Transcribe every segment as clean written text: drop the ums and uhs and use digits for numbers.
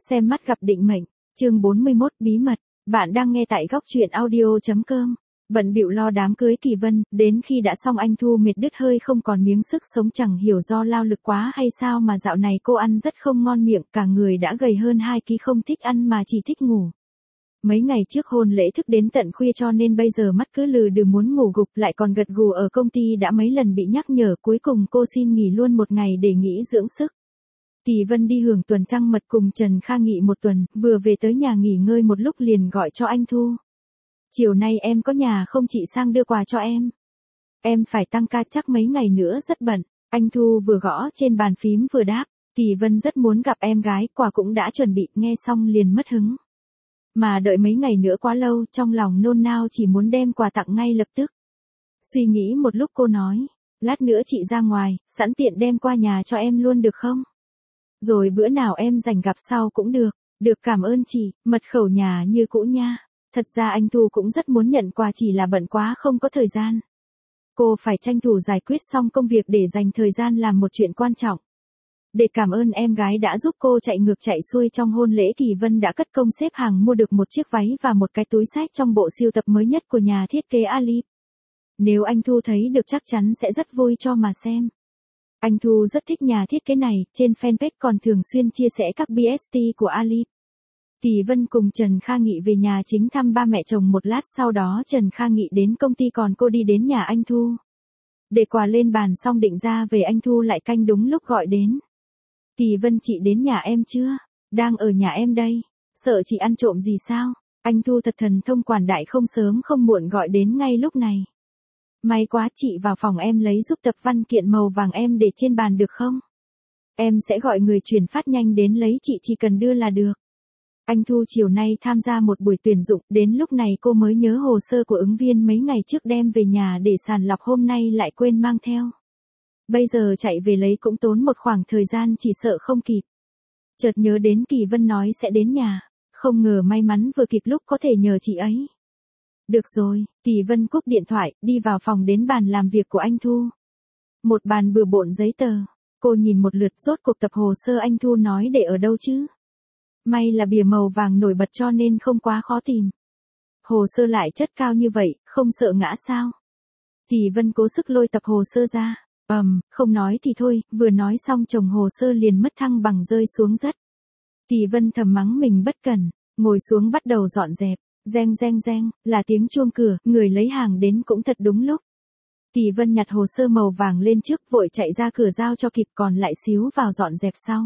Xem mắt gặp định mệnh, chương 41 bí mật, bạn đang nghe tại góc truyện audio.com. Bận bịu lo đám cưới Kỳ Vân, đến khi đã xong anh Thu mệt đứt hơi không còn miếng sức sống, chẳng hiểu do lao lực quá hay sao mà dạo này cô ăn rất không ngon miệng, cả người đã gầy hơn 2 kg, không thích ăn mà chỉ thích ngủ. Mấy ngày trước hôn lễ thức đến tận khuya cho nên bây giờ mắt cứ lừ đừ muốn ngủ gục, lại còn gật gù ở công ty đã mấy lần bị nhắc nhở, cuối cùng cô xin nghỉ luôn một ngày để nghỉ dưỡng sức. Kỳ Vân đi hưởng tuần trăng mật cùng Trần Kha Nghị một tuần, vừa về tới nhà nghỉ ngơi một lúc liền gọi cho anh Thu. Chiều nay em có nhà không, chị sang đưa quà cho em. Em phải tăng ca chắc mấy ngày nữa rất bận. Anh Thu vừa gõ trên bàn phím vừa đáp. Kỳ Vân rất muốn gặp em gái, quà cũng đã chuẩn bị, nghe xong liền mất hứng. Mà đợi mấy ngày nữa quá lâu, trong lòng nôn nao chỉ muốn đem quà tặng ngay lập tức. Suy nghĩ một lúc cô nói, lát nữa chị ra ngoài, sẵn tiện đem qua nhà cho em luôn được không? Rồi bữa nào em rảnh gặp sau cũng được. Được, cảm ơn chị, mật khẩu nhà như cũ nha. Thật ra anh Thu cũng rất muốn nhận quà, chỉ là bận quá không có thời gian. Cô phải tranh thủ giải quyết xong công việc để dành thời gian làm một chuyện quan trọng. Để cảm ơn em gái đã giúp cô chạy ngược chạy xuôi trong hôn lễ, Kỳ Vân đã cất công xếp hàng mua được một chiếc váy và một cái túi xách trong bộ sưu tập mới nhất của nhà thiết kế Ali. Nếu anh Thu thấy được chắc chắn sẽ rất vui cho mà xem. Anh Thu rất thích nhà thiết kế này, trên fanpage còn thường xuyên chia sẻ các BST của Ali. Kỳ Vân cùng Trần Kha Nghị về nhà chính thăm ba mẹ chồng một lát, sau đó Trần Kha Nghị đến công ty còn cô đi đến nhà anh Thu. Để quà lên bàn xong định ra về, anh Thu lại canh đúng lúc gọi đến. Kỳ Vân, chị đến nhà em chưa? Đang ở nhà em đây. Sợ chị ăn trộm gì sao? Anh Thu thật thần thông quảng đại, không sớm không muộn gọi đến ngay lúc này. May quá, chị vào phòng em lấy giúp tập văn kiện màu vàng em để trên bàn được không? Em sẽ gọi người chuyển phát nhanh đến lấy, chị chỉ cần đưa là được. Anh Thu chiều nay tham gia một buổi tuyển dụng, đến lúc này cô mới nhớ hồ sơ của ứng viên mấy ngày trước đem về nhà để sàng lọc, hôm nay lại quên mang theo. Bây giờ chạy về lấy cũng tốn một khoảng thời gian, chỉ sợ không kịp. Chợt nhớ đến Kỳ Vân nói sẽ đến nhà, không ngờ may mắn vừa kịp lúc có thể nhờ chị ấy. Được rồi, Kỳ Vân cúp điện thoại, đi vào phòng đến bàn làm việc của anh Thu. Một bàn bừa bộn giấy tờ, cô nhìn một lượt, rốt cuộc tập hồ sơ anh Thu nói để ở đâu chứ? May là bìa màu vàng nổi bật cho nên không quá khó tìm. Hồ sơ lại chất cao như vậy, không sợ ngã sao? Kỳ Vân cố sức lôi tập hồ sơ ra. Không nói thì thôi, vừa nói xong chồng hồ sơ liền mất thăng bằng rơi xuống đất. Kỳ Vân thầm mắng mình bất cẩn, ngồi xuống bắt đầu dọn dẹp. Reng reng reng, là tiếng chuông cửa, người lấy hàng đến cũng thật đúng lúc. Kỳ Vân nhặt hồ sơ màu vàng lên trước, vội chạy ra cửa giao cho kịp, còn lại xíu vào dọn dẹp sau.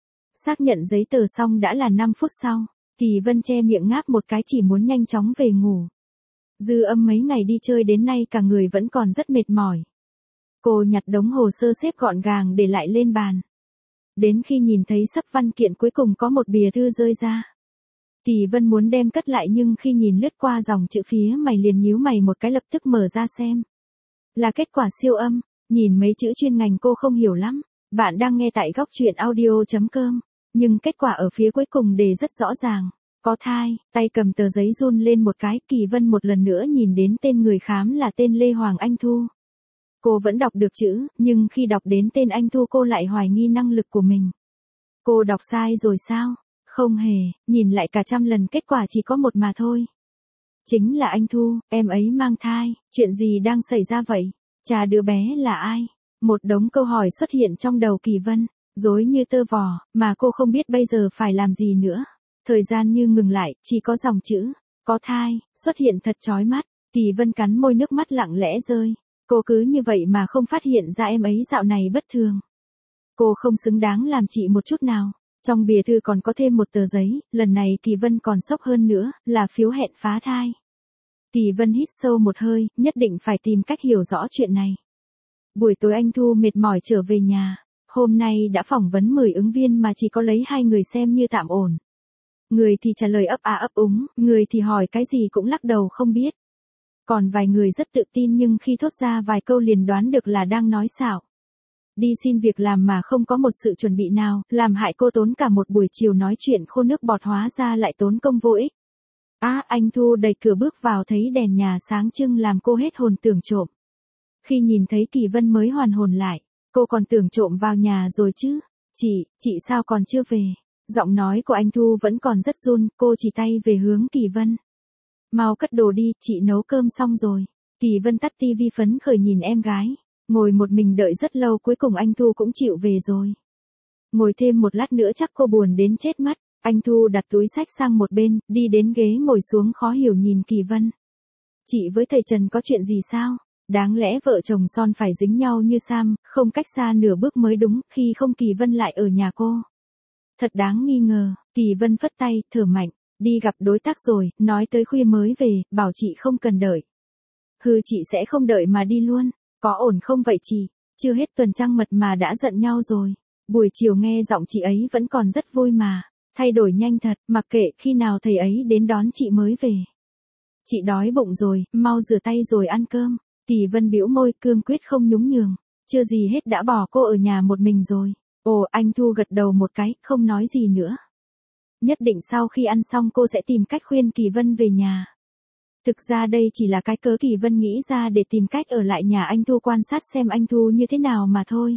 Xác nhận giấy tờ xong đã là 5 phút sau, Kỳ Vân che miệng ngáp một cái, chỉ muốn nhanh chóng về ngủ. Dư Âm mấy ngày đi chơi đến nay cả người vẫn còn rất mệt mỏi. Cô nhặt đống hồ sơ xếp gọn gàng để lại lên bàn. Đến khi nhìn thấy sấp văn kiện cuối cùng có một bìa thư rơi ra. Kỳ Vân muốn đem cất lại, nhưng khi nhìn lướt qua dòng chữ phía mày liền nhíu mày một cái, lập tức mở ra xem. Là kết quả siêu âm, nhìn mấy chữ chuyên ngành cô không hiểu lắm. Bạn đang nghe tại góc truyện audio.com, nhưng kết quả ở phía cuối cùng đề rất rõ ràng. Có thai, tay cầm tờ giấy run lên một cái, Kỳ Vân một lần nữa nhìn đến tên người khám là tên Lê Hoàng Anh Thu. Cô vẫn đọc được chữ, nhưng khi đọc đến tên anh Thu cô lại hoài nghi năng lực của mình. Cô đọc sai rồi sao? Không hề, nhìn lại cả trăm lần kết quả chỉ có một mà thôi. Chính là anh Thu, em ấy mang thai, chuyện gì đang xảy ra vậy? Cha đứa bé là ai? Một đống câu hỏi xuất hiện trong đầu Kỳ Vân, rối như tơ vò, mà cô không biết bây giờ phải làm gì nữa. Thời gian như ngừng lại, chỉ có dòng chữ, có thai, xuất hiện thật chói mắt. Kỳ Vân cắn môi, nước mắt lặng lẽ rơi. Cô cứ như vậy mà không phát hiện ra em ấy dạo này bất thường. Cô không xứng đáng làm chị một chút nào. Trong bìa thư còn có thêm một tờ giấy, lần này Kỳ Vân còn sốc hơn nữa, là phiếu hẹn phá thai. Kỳ Vân hít sâu một hơi, nhất định phải tìm cách hiểu rõ chuyện này. Buổi tối anh Thu mệt mỏi trở về nhà, hôm nay đã phỏng vấn 10 ứng viên mà chỉ có lấy 2 người xem như tạm ổn. Người thì trả lời ấp a ấp úng, người thì hỏi cái gì cũng lắc đầu không biết. Còn vài người rất tự tin nhưng khi thốt ra vài câu liền đoán được là đang nói xạo. Đi xin việc làm mà không có một sự chuẩn bị nào, làm hại cô tốn cả một buổi chiều nói chuyện khô nước bọt, hóa ra lại tốn công vô ích. Anh Thu đẩy cửa bước vào thấy đèn nhà sáng trưng làm cô hết hồn tưởng trộm. Khi nhìn thấy Kỳ Vân mới hoàn hồn lại, cô còn tưởng trộm vào nhà rồi chứ. Chị sao còn chưa về? Giọng nói của anh Thu vẫn còn rất run, cô chỉ tay về hướng Kỳ Vân. Mau cất đồ đi, chị nấu cơm xong rồi. Kỳ Vân tắt tivi phấn khởi nhìn em gái. Ngồi một mình đợi rất lâu cuối cùng anh Thu cũng chịu về rồi. Ngồi thêm một lát nữa chắc cô buồn đến chết mất. Anh Thu đặt túi xách sang một bên, đi đến ghế ngồi xuống khó hiểu nhìn Kỳ Vân. Chị với thầy Trần có chuyện gì sao? Đáng lẽ vợ chồng son phải dính nhau như Sam, không cách xa nửa bước mới đúng, khi không Kỳ Vân lại ở nhà cô. Thật đáng nghi ngờ, Kỳ Vân phất tay, thở mạnh, đi gặp đối tác rồi, nói tới khuya mới về, bảo chị không cần đợi. Hừ, chị sẽ không đợi mà đi luôn, có ổn không vậy chị? Chưa hết tuần trăng mật mà đã giận nhau rồi. Buổi chiều nghe giọng chị ấy vẫn còn rất vui mà, thay đổi nhanh thật, mặc kệ khi nào thầy ấy đến đón chị mới về. Chị đói bụng rồi, mau rửa tay rồi ăn cơm. Kỳ Vân bĩu môi, cương quyết không nhún nhường, chưa gì hết đã bỏ cô ở nhà một mình rồi. Ồ, anh Thu gật đầu một cái, không nói gì nữa. Nhất định sau khi ăn xong cô sẽ tìm cách khuyên Kỳ Vân về nhà. Thực ra đây chỉ là cái cớ Kỳ Vân nghĩ ra để tìm cách ở lại nhà anh Thu quan sát xem anh Thu như thế nào mà thôi.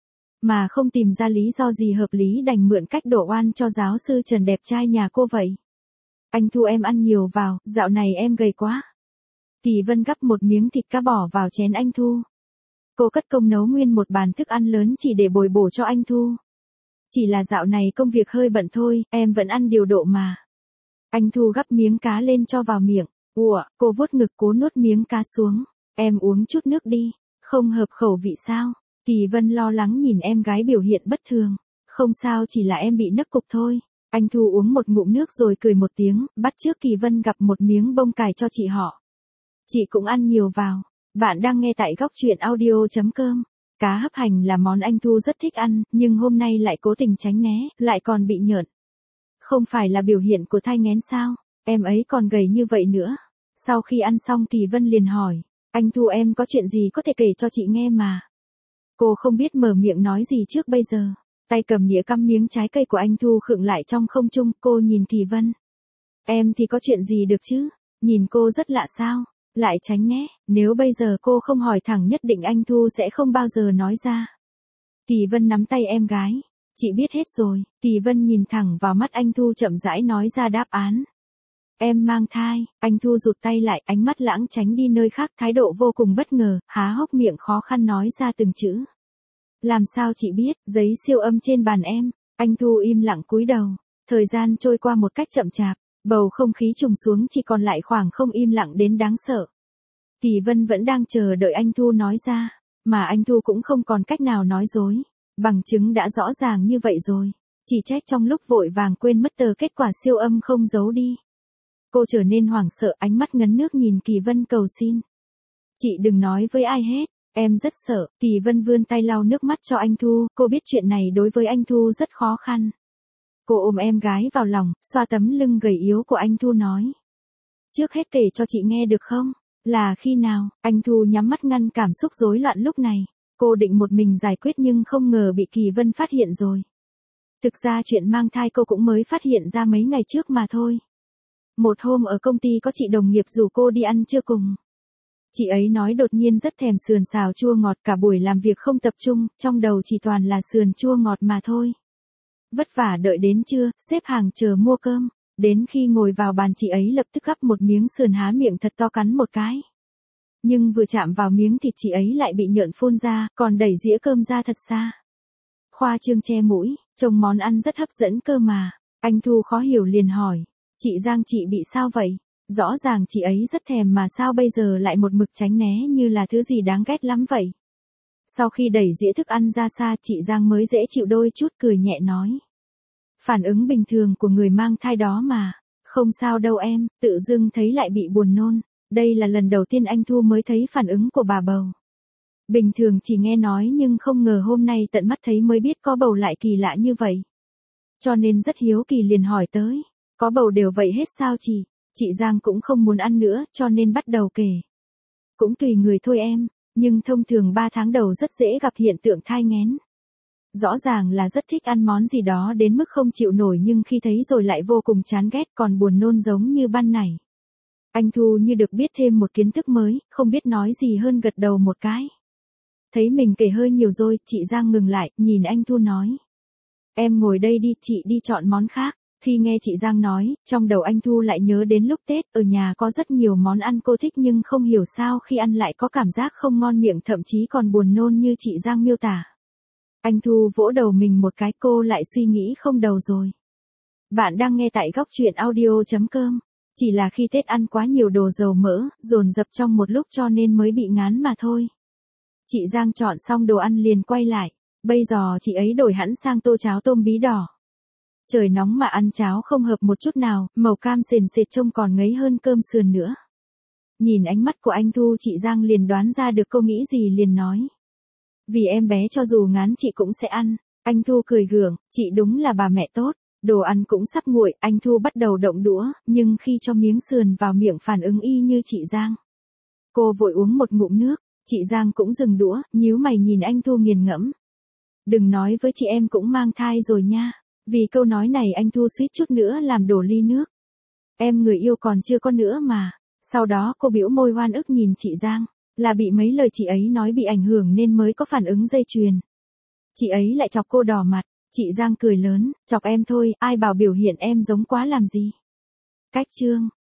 Mà không tìm ra lý do gì hợp lý đành mượn cách đổ oan cho giáo sư Trần đẹp trai nhà cô vậy. Anh Thu em ăn nhiều vào, dạo này em gầy quá. Kỳ Vân gắp một miếng thịt cá bỏ vào chén anh Thu. Cô cất công nấu nguyên một bàn thức ăn lớn chỉ để bồi bổ cho anh Thu. Chỉ là dạo này công việc hơi bận thôi, em vẫn ăn điều độ mà. Anh Thu gắp miếng cá lên cho vào miệng. Ủa, cô vuốt ngực cố nuốt miếng cá xuống. Em uống chút nước đi, không hợp khẩu vị sao? Kỳ Vân lo lắng nhìn em gái biểu hiện bất thường. Không sao, chỉ là em bị nấc cục thôi. Anh Thu uống một ngụm nước rồi cười một tiếng, bắt chước Kỳ Vân gặp một miếng bông cải cho chị họ. Chị cũng ăn nhiều vào. Bạn đang nghe tại góc truyện audio.com. Cá hấp hành là món anh Thu rất thích ăn, nhưng hôm nay lại cố tình tránh né, lại còn bị nhợn. Không phải là biểu hiện của thai nghén sao? Em ấy còn gầy như vậy nữa. Sau khi ăn xong Kỳ Vân liền hỏi, anh Thu em có chuyện gì có thể kể cho chị nghe mà. Cô không biết mở miệng nói gì trước bây giờ. Tay cầm nĩa cắm miếng trái cây của anh Thu khựng lại trong không trung, cô nhìn Kỳ Vân. Em thì có chuyện gì được chứ? Nhìn cô rất lạ sao? Lại tránh né, nếu bây giờ cô không hỏi thẳng nhất định anh Thu sẽ không bao giờ nói ra. Kỳ Vân nắm tay em gái. Chị biết hết rồi. Kỳ Vân nhìn thẳng vào mắt anh Thu chậm rãi nói ra đáp án. Em mang thai. Anh Thu rụt tay lại, ánh mắt lãng tránh đi nơi khác, thái độ vô cùng bất ngờ, há hốc miệng khó khăn nói ra từng chữ. Làm sao chị biết? Giấy siêu âm trên bàn em. Anh Thu im lặng cúi đầu. Thời gian trôi qua một cách chậm chạp. Bầu không khí trùng xuống chỉ còn lại khoảng không im lặng đến đáng sợ. Kỳ Vân vẫn đang chờ đợi anh Thu nói ra, mà anh Thu cũng không còn cách nào nói dối. Bằng chứng đã rõ ràng như vậy rồi. Chỉ trách trong lúc vội vàng quên mất tờ kết quả siêu âm không giấu đi. Cô trở nên hoảng sợ, ánh mắt ngấn nước nhìn Kỳ Vân cầu xin. Chị đừng nói với ai hết, em rất sợ. Kỳ Vân vươn tay lau nước mắt cho anh Thu, cô biết chuyện này đối với anh Thu rất khó khăn. Cô ôm em gái vào lòng, xoa tấm lưng gầy yếu của anh Thu nói. Trước hết kể cho chị nghe được không? Là khi nào? Anh Thu nhắm mắt ngăn cảm xúc rối loạn lúc này. Cô định một mình giải quyết nhưng không ngờ bị Kỳ Vân phát hiện rồi. Thực ra chuyện mang thai cô cũng mới phát hiện ra mấy ngày trước mà thôi. Một hôm ở công ty có chị đồng nghiệp rủ cô đi ăn trưa cùng. Chị ấy nói đột nhiên rất thèm sườn xào chua ngọt, cả buổi làm việc không tập trung, trong đầu chỉ toàn là sườn chua ngọt mà thôi. Vất vả đợi đến trưa, xếp hàng chờ mua cơm. Đến khi ngồi vào bàn chị ấy lập tức gắp một miếng sườn há miệng thật to cắn một cái. Nhưng vừa chạm vào miếng thịt chị ấy lại bị nhợn phun ra, còn đẩy dĩa cơm ra thật xa. Khoa trương che mũi, trông món ăn rất hấp dẫn cơ mà. Anh Thu khó hiểu liền hỏi, chị Giang chị bị sao vậy? Rõ ràng chị ấy rất thèm mà sao bây giờ lại một mực tránh né như là thứ gì đáng ghét lắm vậy? Sau khi đẩy dĩa thức ăn ra xa chị Giang mới dễ chịu đôi chút cười nhẹ nói. Phản ứng bình thường của người mang thai đó mà. Không sao đâu em, tự dưng thấy lại bị buồn nôn. Đây là lần đầu tiên anh Thu mới thấy phản ứng của bà bầu. Bình thường chỉ nghe nói nhưng không ngờ hôm nay tận mắt thấy mới biết có bầu lại kỳ lạ như vậy. Cho nên rất hiếu kỳ liền hỏi tới. Có bầu đều vậy hết sao chị? Chị Giang cũng không muốn ăn nữa cho nên bắt đầu kể. Cũng tùy người thôi em, nhưng thông thường 3 tháng đầu rất dễ gặp hiện tượng thai nghén. Rõ ràng là rất thích ăn món gì đó đến mức không chịu nổi nhưng khi thấy rồi lại vô cùng chán ghét còn buồn nôn giống như ban nãy. Anh Thu như được biết thêm một kiến thức mới, không biết nói gì hơn gật đầu một cái. Thấy mình kể hơi nhiều rồi, chị Giang ngừng lại, nhìn anh Thu nói. Em ngồi đây đi, chị đi chọn món khác. Khi nghe chị Giang nói, trong đầu anh Thu lại nhớ đến lúc Tết, ở nhà có rất nhiều món ăn cô thích nhưng không hiểu sao khi ăn lại có cảm giác không ngon miệng, thậm chí còn buồn nôn như chị Giang miêu tả. Anh Thu vỗ đầu mình một cái, cô lại suy nghĩ không đầu rồi. Bạn đang nghe tại góc truyện audio.com. Chỉ là khi Tết ăn quá nhiều đồ dầu mỡ, dồn dập trong một lúc cho nên mới bị ngán mà thôi. Chị Giang chọn xong đồ ăn liền quay lại. Bây giờ chị ấy đổi hẳn sang tô cháo tôm bí đỏ. Trời nóng mà ăn cháo không hợp một chút nào, màu cam sền sệt trông còn ngấy hơn cơm sườn nữa. Nhìn ánh mắt của anh Thu, chị Giang liền đoán ra được cô nghĩ gì liền nói. Vì em bé cho dù ngán chị cũng sẽ ăn. Anh Thu cười gượng, chị đúng là bà mẹ tốt. Đồ ăn cũng sắp nguội, anh Thu bắt đầu động đũa, nhưng khi cho miếng sườn vào miệng phản ứng y như chị Giang. Cô vội uống một ngụm nước, chị Giang cũng dừng đũa, nhíu mày nhìn anh Thu nghiền ngẫm. Đừng nói với chị em cũng mang thai rồi nha. Vì câu nói này anh Thu suýt chút nữa làm đổ ly nước. Em người yêu còn chưa có nữa mà. Sau đó cô bĩu môi oan ức nhìn chị Giang. Là bị mấy lời chị ấy nói bị ảnh hưởng nên mới có phản ứng dây chuyền. Chị ấy lại chọc cô đỏ mặt. Chị Giang cười lớn, chọc em thôi, ai bảo biểu hiện em giống quá làm gì. Cách chương